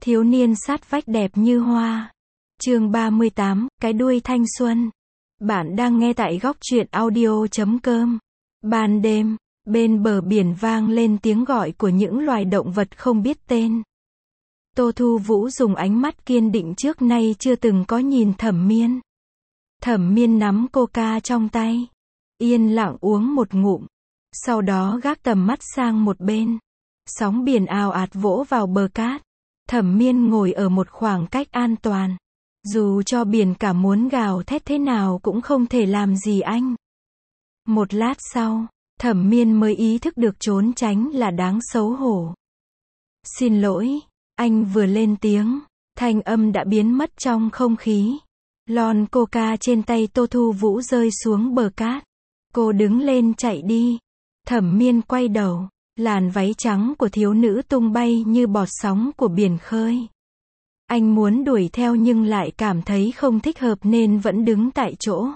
Thiếu niên sát vách đẹp như hoa. Chương 38, cái đuôi thanh xuân. Bạn đang nghe tại góc truyện audio.com. Ban đêm, bên bờ biển vang lên tiếng gọi của những loài động vật không biết tên. Tô Thu Vũ dùng ánh mắt kiên định trước nay chưa từng có nhìn Thẩm Miên. Thẩm Miên nắm coca trong tay, yên lặng uống một ngụm, sau đó gác tầm mắt sang một bên. Sóng biển ào ạt vỗ vào bờ cát. Thẩm Miên ngồi ở một khoảng cách an toàn. Dù cho biển cả muốn gào thét thế nào cũng không thể làm gì anh. Một lát sau, Thẩm Miên mới ý thức được trốn tránh là đáng xấu hổ. Xin lỗi, anh vừa lên tiếng, thanh âm đã biến mất trong không khí. Lon coca trên tay Tô Thu Vũ rơi xuống bờ cát. Cô đứng lên chạy đi. Thẩm Miên quay đầu. Làn váy trắng của thiếu nữ tung bay như bọt sóng của biển khơi. Anh muốn đuổi theo nhưng lại cảm thấy không thích hợp nên vẫn đứng tại chỗ.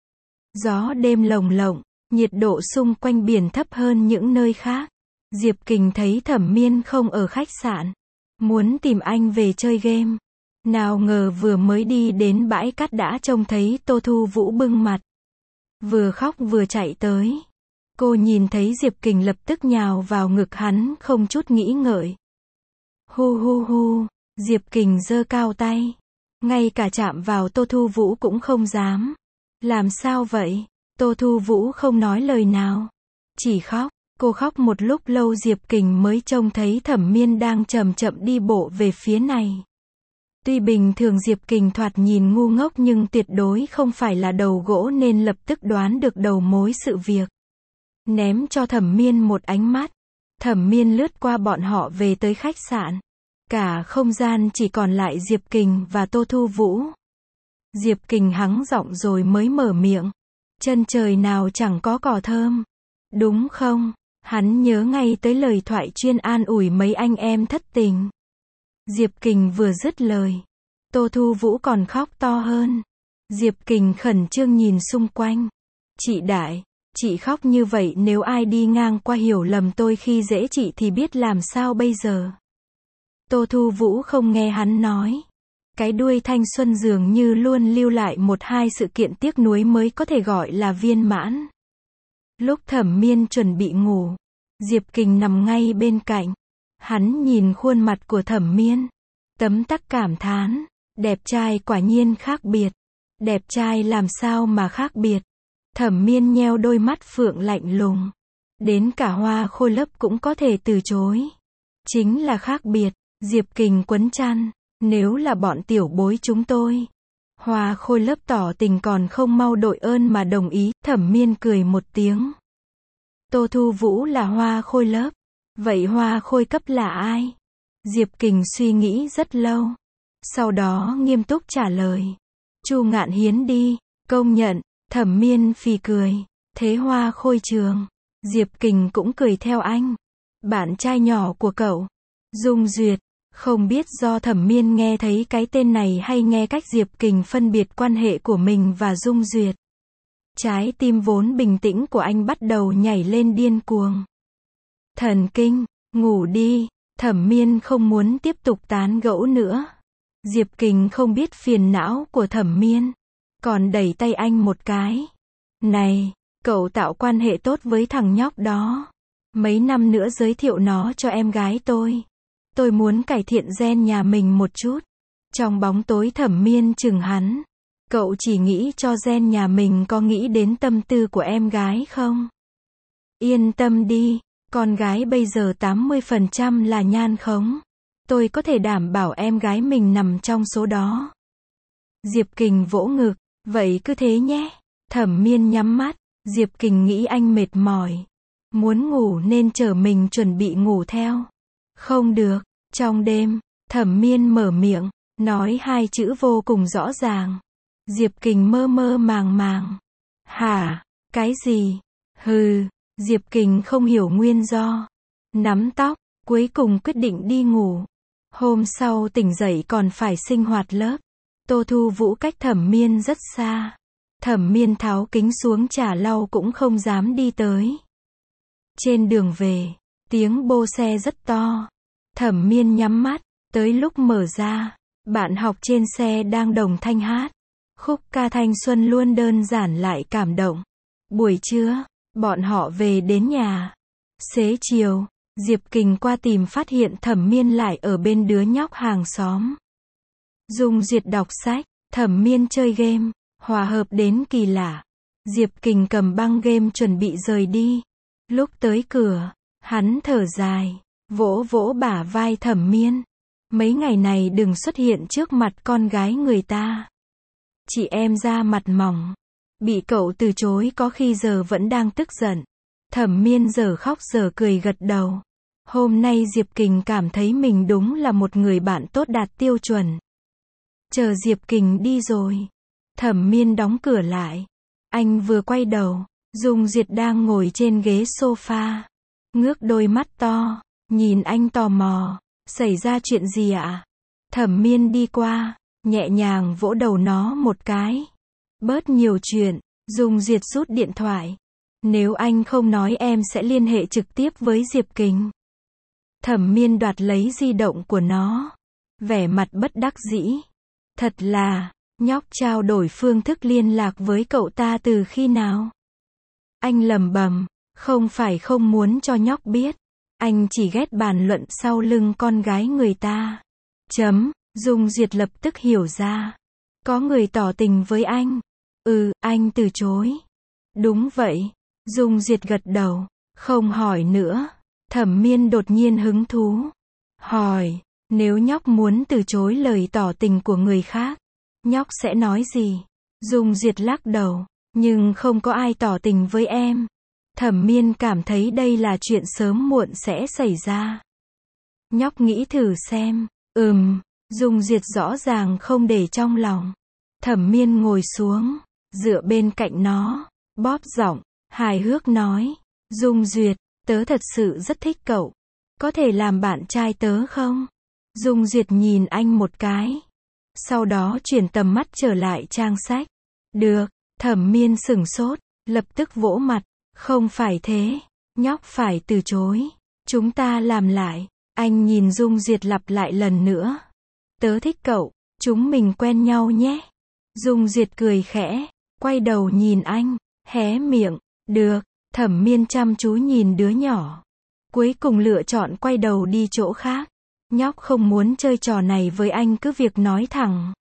Gió đêm lồng lộng, nhiệt độ xung quanh biển thấp hơn những nơi khác. Diệp Kình thấy Thẩm Miên không ở khách sạn, muốn tìm anh về chơi game. Nào ngờ vừa mới đi đến bãi cát đã trông thấy Tô Thu Vũ bưng mặt, vừa khóc vừa chạy tới. Cô nhìn thấy Diệp Kình lập tức nhào vào ngực hắn không chút nghĩ ngợi. Hu hu hu, Diệp Kình giơ cao tay. Ngay cả chạm vào Tô Thu Vũ cũng không dám. Làm sao vậy? Tô Thu Vũ không nói lời nào. Chỉ khóc. Cô khóc một lúc lâu Diệp Kình mới trông thấy Thẩm Miên đang chậm chậm đi bộ về phía này. Tuy bình thường Diệp Kình thoạt nhìn ngu ngốc nhưng tuyệt đối không phải là đầu gỗ nên lập tức đoán được đầu mối sự việc. Ném cho Thẩm Miên một ánh mắt. Thẩm Miên lướt qua bọn họ về tới khách sạn. Cả không gian chỉ còn lại Diệp Kình và Tô Thu Vũ. Diệp Kình hắng giọng rồi mới mở miệng. Chân trời nào chẳng có cỏ thơm. Đúng không? Hắn nhớ ngay tới lời thoại chuyên an ủi mấy anh em thất tình. Diệp Kình vừa dứt lời, Tô Thu Vũ còn khóc to hơn. Diệp Kình khẩn trương nhìn xung quanh. Chị Đại, chị khóc như vậy nếu ai đi ngang qua hiểu lầm tôi khi dễ chị thì biết làm sao bây giờ. Tô Thu Vũ không nghe hắn nói. Cái đuôi thanh xuân dường như luôn lưu lại một hai sự kiện tiếc nuối mới có thể gọi là viên mãn. Lúc Thẩm Miên chuẩn bị ngủ, Diệp Kình nằm ngay bên cạnh. Hắn nhìn khuôn mặt của Thẩm Miên, tấm tắc cảm thán. Đẹp trai quả nhiên khác biệt. Đẹp trai làm sao mà khác biệt. Thẩm Miên nheo đôi mắt phượng lạnh lùng. Đến cả Hoa Khôi Lấp cũng có thể từ chối. Chính là khác biệt. Diệp Kình quấn chăn. Nếu là bọn tiểu bối chúng tôi, Hoa Khôi Lấp tỏ tình còn không mau đội ơn mà đồng ý. Thẩm Miên cười một tiếng. Tô Thu Vũ là Hoa Khôi Lấp. Vậy Hoa Khôi Cấp là ai? Diệp Kình suy nghĩ rất lâu. Sau đó nghiêm túc trả lời. Chu Ngạn Hiến đi. Công nhận. Thẩm Miên phì cười. Thế Hoa Khôi Trường? Diệp Kình cũng cười theo anh. Bạn trai nhỏ của cậu, Dung Duyệt. Không biết do Thẩm Miên nghe thấy cái tên này hay nghe cách Diệp Kình phân biệt quan hệ của mình và Dung Duyệt. Trái tim vốn bình tĩnh của anh bắt đầu nhảy lên điên cuồng. Thần kinh, ngủ đi. Thẩm Miên không muốn tiếp tục tán gẫu nữa. Diệp Kình không biết phiền não của Thẩm Miên, còn đẩy tay anh một cái. Này, cậu tạo quan hệ tốt với thằng nhóc đó. Mấy năm nữa giới thiệu nó cho em gái tôi. Tôi muốn cải thiện gen nhà mình một chút. Trong bóng tối Thẩm Miên chừng hắn. Cậu chỉ nghĩ cho gen nhà mình, có nghĩ đến tâm tư của em gái không? Yên tâm đi, con gái bây giờ 80% là nhan khống. Tôi có thể đảm bảo em gái mình nằm trong số đó. Diệp Kình vỗ ngực. Vậy cứ thế nhé. Thẩm Miên nhắm mắt. Diệp Kình nghĩ anh mệt mỏi, muốn ngủ nên chở mình chuẩn bị ngủ theo. Không được. Trong đêm, Thẩm Miên mở miệng, nói hai chữ vô cùng rõ ràng. Diệp Kình mơ mơ màng màng. Hả? Cái gì? Hừ. Diệp Kình không hiểu nguyên do. Nắm tóc, cuối cùng quyết định đi ngủ. Hôm sau tỉnh dậy còn phải sinh hoạt lớp. Tô Thu Vũ cách Thẩm Miên rất xa. Thẩm Miên tháo kính xuống chả lau cũng không dám đi tới. Trên đường về, tiếng bô xe rất to. Thẩm Miên nhắm mắt, Tới lúc mở ra, bạn học trên xe đang đồng thanh hát. Khúc ca thanh xuân luôn đơn giản lại cảm động. Buổi trưa, bọn họ về đến nhà. Xế chiều, Diệp Kình qua tìm phát hiện Thẩm Miên lại ở bên đứa nhóc hàng xóm. Dung Duyệt đọc sách, Thẩm Miên chơi game, hòa hợp đến kỳ lạ. Diệp Kình cầm băng game chuẩn bị rời đi. Lúc tới cửa, hắn thở dài, vỗ vỗ bả vai Thẩm Miên. Mấy ngày này đừng xuất hiện trước mặt con gái người ta. Chị em da mặt mỏng, bị cậu từ chối có khi giờ vẫn đang tức giận. Thẩm Miên giờ khóc giờ cười gật đầu. Hôm nay Diệp Kình cảm thấy mình đúng là một người bạn tốt đạt tiêu chuẩn. Chờ Diệp Kình đi rồi, Thẩm Miên đóng cửa lại. Anh vừa quay đầu, Dung Duyệt đang ngồi trên ghế sofa, ngước đôi mắt to, nhìn anh tò mò. Xảy ra chuyện gì ạ? Thẩm Miên đi qua, nhẹ nhàng vỗ đầu nó một cái. Bớt nhiều chuyện. Dung Duyệt rút điện thoại. Nếu anh không nói em sẽ liên hệ trực tiếp với Diệp Kình. Thẩm Miên đoạt lấy di động của nó, vẻ mặt bất đắc dĩ. Thật là, nhóc trao đổi phương thức liên lạc với cậu ta từ khi nào? Anh lẩm bẩm, không phải không muốn cho nhóc biết. Anh chỉ ghét bàn luận sau lưng con gái người ta. Dung Duyệt lập tức hiểu ra. Có người tỏ tình với anh. Anh từ chối. Đúng vậy. Dung Duyệt gật đầu. Không hỏi nữa. Thẩm Miên đột nhiên hứng thú. Hỏi, nếu nhóc muốn từ chối lời tỏ tình của người khác, nhóc sẽ nói gì? Dung Duyệt lắc đầu. Nhưng không có ai tỏ tình với em. Thẩm Miên cảm thấy đây là chuyện sớm muộn sẽ xảy ra. Nhóc nghĩ thử xem. Dung Duyệt rõ ràng không để trong lòng. Thẩm Miên ngồi xuống, dựa bên cạnh nó, bóp giọng, hài hước nói. Dung Duyệt, tớ thật sự rất thích cậu. Có thể làm bạn trai tớ không? Dung Duyệt nhìn anh một cái. Sau đó chuyển tầm mắt trở lại trang sách. Được. Thẩm Miên sửng sốt, lập tức vỗ mặt. Không phải thế, nhóc phải từ chối. Chúng ta làm lại. Anh nhìn Dung Duyệt lặp lại lần nữa. Tớ thích cậu, chúng mình quen nhau nhé. Dung Duyệt cười khẽ, quay đầu nhìn anh, hé miệng. Được. Thẩm Miên chăm chú nhìn đứa nhỏ. Cuối cùng lựa chọn quay đầu đi chỗ khác. Nhóc không muốn chơi trò này với anh cứ việc nói thẳng.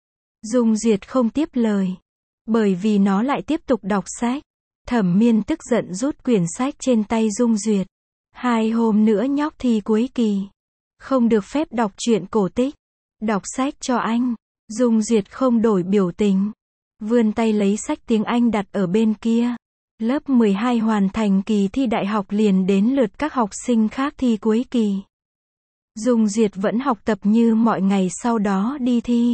Dung Duyệt không tiếp lời, bởi vì nó lại tiếp tục đọc sách. Thẩm Miên tức giận rút quyển sách trên tay Dung Duyệt. 2 hôm nữa nhóc thi cuối kỳ. Không được phép đọc truyện cổ tích. Đọc sách cho anh. Dung Duyệt không đổi biểu tình. Vươn tay lấy sách tiếng Anh đặt ở bên kia. Lớp 12 hoàn thành kỳ thi đại học liền đến lượt các học sinh khác thi cuối kỳ. Dung Duyệt vẫn học tập như mọi ngày sau đó đi thi.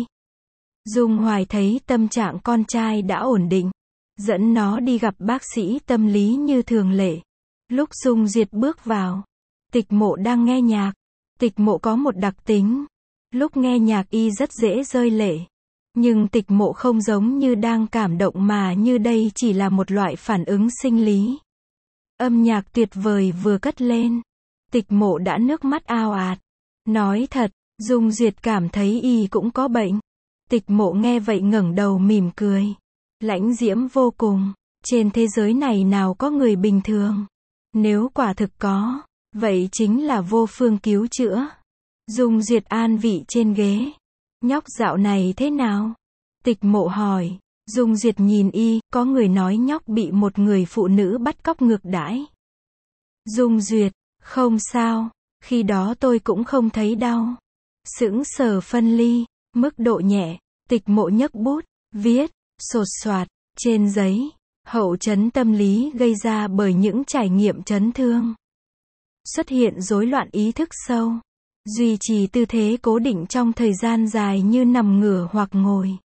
Dung Hoài thấy tâm trạng con trai đã ổn định, dẫn nó đi gặp bác sĩ tâm lý như thường lệ. Lúc Dung Duyệt bước vào, Tịch Mộ đang nghe nhạc. Tịch Mộ có một đặc tính, lúc nghe nhạc y rất dễ rơi lệ. Nhưng Tịch Mộ không giống như đang cảm động mà như đây chỉ là một loại phản ứng sinh lý. Âm nhạc tuyệt vời vừa cất lên, Tịch Mộ đã nước mắt ao ạt. Nói thật, Dung Duyệt cảm thấy y cũng có bệnh. Tịch Mộ nghe vậy ngẩng đầu mỉm cười. Lãnh diễm vô cùng. Trên thế giới này nào có người bình thường. Nếu quả thực có, vậy chính là vô phương cứu chữa. Dung Duyệt an vị trên ghế. Nhóc dạo này thế nào? Tịch Mộ hỏi. Dung Duyệt nhìn y, có người nói nhóc bị một người phụ nữ bắt cóc ngược đãi. Dung Duyệt, không sao, khi đó tôi cũng không thấy đau. Sững sờ phân ly, mức độ nhẹ. Tịch Mộ nhấc bút, viết, sột soạt, trên giấy. Hậu chấn tâm lý gây ra bởi những trải nghiệm chấn thương. Xuất hiện rối loạn ý thức sâu. Duy trì tư thế cố định trong thời gian dài như nằm ngửa hoặc ngồi.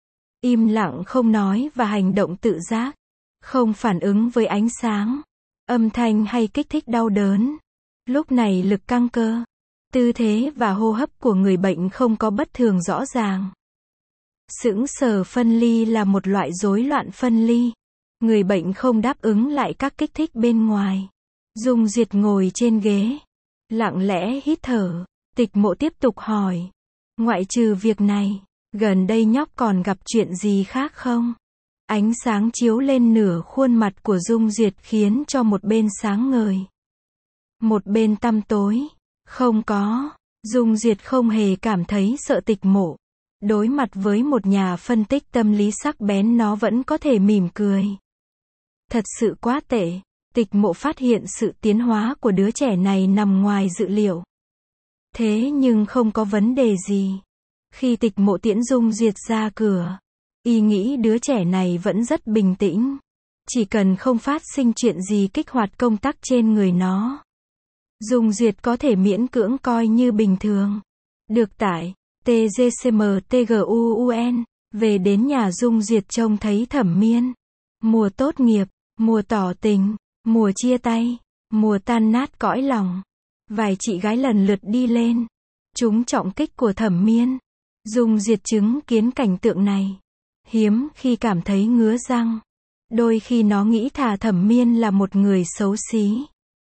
Im lặng không nói và hành động tự giác. Không phản ứng với ánh sáng, âm thanh hay kích thích đau đớn. Lúc này lực căng cơ, tư thế và hô hấp của người bệnh không có bất thường rõ ràng. Sững sờ phân ly là một loại rối loạn phân ly. Người bệnh không đáp ứng lại các kích thích bên ngoài. Dung Duyệt ngồi trên ghế, lặng lẽ hít thở. Tịch Mộ tiếp tục hỏi. Ngoại trừ việc này, gần đây nhóc còn gặp chuyện gì khác không? Ánh sáng chiếu lên nửa khuôn mặt của Dung Duyệt khiến cho một bên sáng ngời, một bên tăm tối. Không có. Dung Duyệt không hề cảm thấy sợ Tịch Mộ. Đối mặt với một nhà phân tích tâm lý sắc bén, nó vẫn có thể mỉm cười. Thật sự quá tệ. Tịch Mộ phát hiện sự tiến hóa của đứa trẻ này nằm ngoài dự liệu. Thế nhưng không có vấn đề gì. Khi Tịch Mộ tiễn Dung Duyệt ra cửa, y nghĩ đứa trẻ này vẫn rất bình tĩnh. Chỉ cần không phát sinh chuyện gì kích hoạt công tắc trên người nó, Dung Duyệt có thể miễn cưỡng coi như bình thường. Được tải. TGCMTGUUN. Về đến nhà, Dung Duyệt trông thấy Thẩm Miên. Mùa tốt nghiệp, mùa tỏ tình, mùa chia tay, mùa tan nát cõi lòng. Vài chị gái lần lượt đi lên. Chúng trọng kích của Thẩm Miên. Dung Duyệt chứng kiến cảnh tượng này, hiếm khi cảm thấy ngứa răng. Đôi khi nó nghĩ thà Thẩm Miên là một người xấu xí,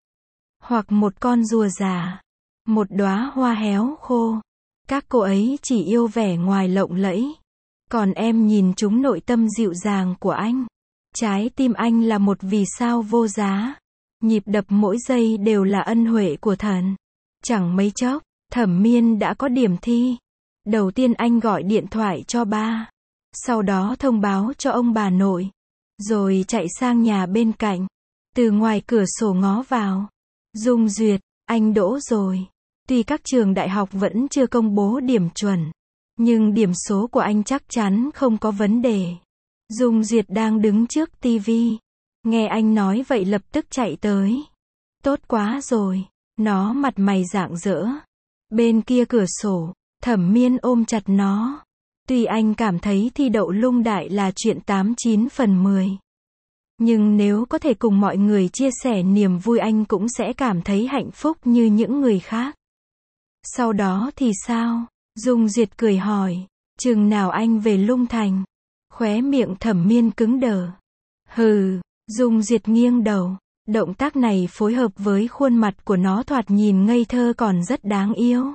hoặc một con rùa già, một đóa hoa héo khô. Các cô ấy chỉ yêu vẻ ngoài lộng lẫy. Còn em nhìn chúng nội tâm dịu dàng của anh. Trái tim anh là một vì sao vô giá. Nhịp đập mỗi giây đều là ân huệ của thần. Chẳng mấy chốc, Thẩm Miên đã có điểm thi. Đầu tiên anh gọi điện thoại cho ba. Sau đó thông báo cho ông bà nội. Rồi chạy sang nhà bên cạnh. Từ ngoài cửa sổ ngó vào. Dung Duyệt, anh đỗ rồi. Tuy các trường đại học vẫn chưa công bố điểm chuẩn, nhưng điểm số của anh chắc chắn không có vấn đề. Dung Duyệt đang đứng trước tivi. Nghe anh nói vậy lập tức chạy tới. Tốt quá rồi. Nó mặt mày rạng rỡ. Bên kia cửa sổ, Thẩm Miên ôm chặt nó. Tuy anh cảm thấy thi đậu Lung Đại là chuyện 89 phần 10. Nhưng nếu có thể cùng mọi người chia sẻ niềm vui, anh cũng sẽ cảm thấy hạnh phúc như những người khác. Sau đó thì sao? Dung Duyệt cười hỏi. Chừng nào anh về Lung Thành? Khóe miệng Thẩm Miên cứng đờ. Hừ. Dung Duyệt nghiêng đầu. Động tác này phối hợp với khuôn mặt của nó thoạt nhìn ngây thơ còn rất đáng yêu.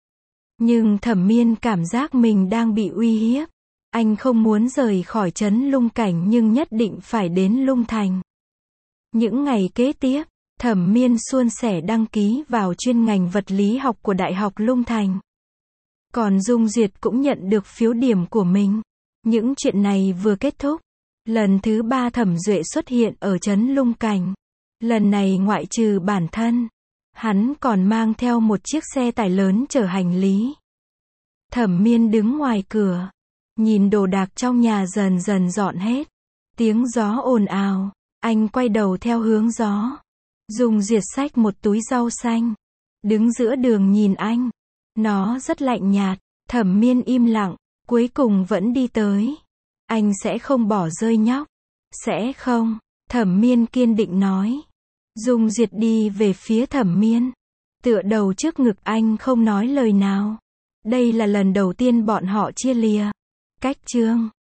Nhưng Thẩm Miên cảm giác mình đang bị uy hiếp. Anh không muốn rời khỏi trấn Lung Cảnh nhưng nhất định phải đến Lung Thành. Những ngày kế tiếp, Thẩm Miên suôn sẻ đăng ký vào chuyên ngành vật lý học của Đại học Lung Thành. Còn Dung Duyệt cũng nhận được phiếu điểm của mình. Những chuyện này vừa kết thúc. Lần thứ 3 Thẩm Duệ xuất hiện ở trấn Lung Cảnh. Lần này ngoại trừ bản thân, hắn còn mang theo một chiếc xe tải lớn chở hành lý. Thẩm Miên đứng ngoài cửa, nhìn đồ đạc trong nhà dần dần dọn hết. Tiếng gió ồn ào, anh quay đầu theo hướng gió. Dung Duyệt xách một túi rau xanh, đứng giữa đường nhìn anh. Nó rất lạnh nhạt. Thẩm Miên im lặng, cuối cùng vẫn đi tới. Anh sẽ không bỏ rơi nhóc. Sẽ không. Thẩm Miên kiên định nói. Dung Duyệt đi về phía Thẩm Miên, tựa đầu trước ngực anh không nói lời nào. Đây là lần đầu tiên bọn họ chia lìa. Cách chương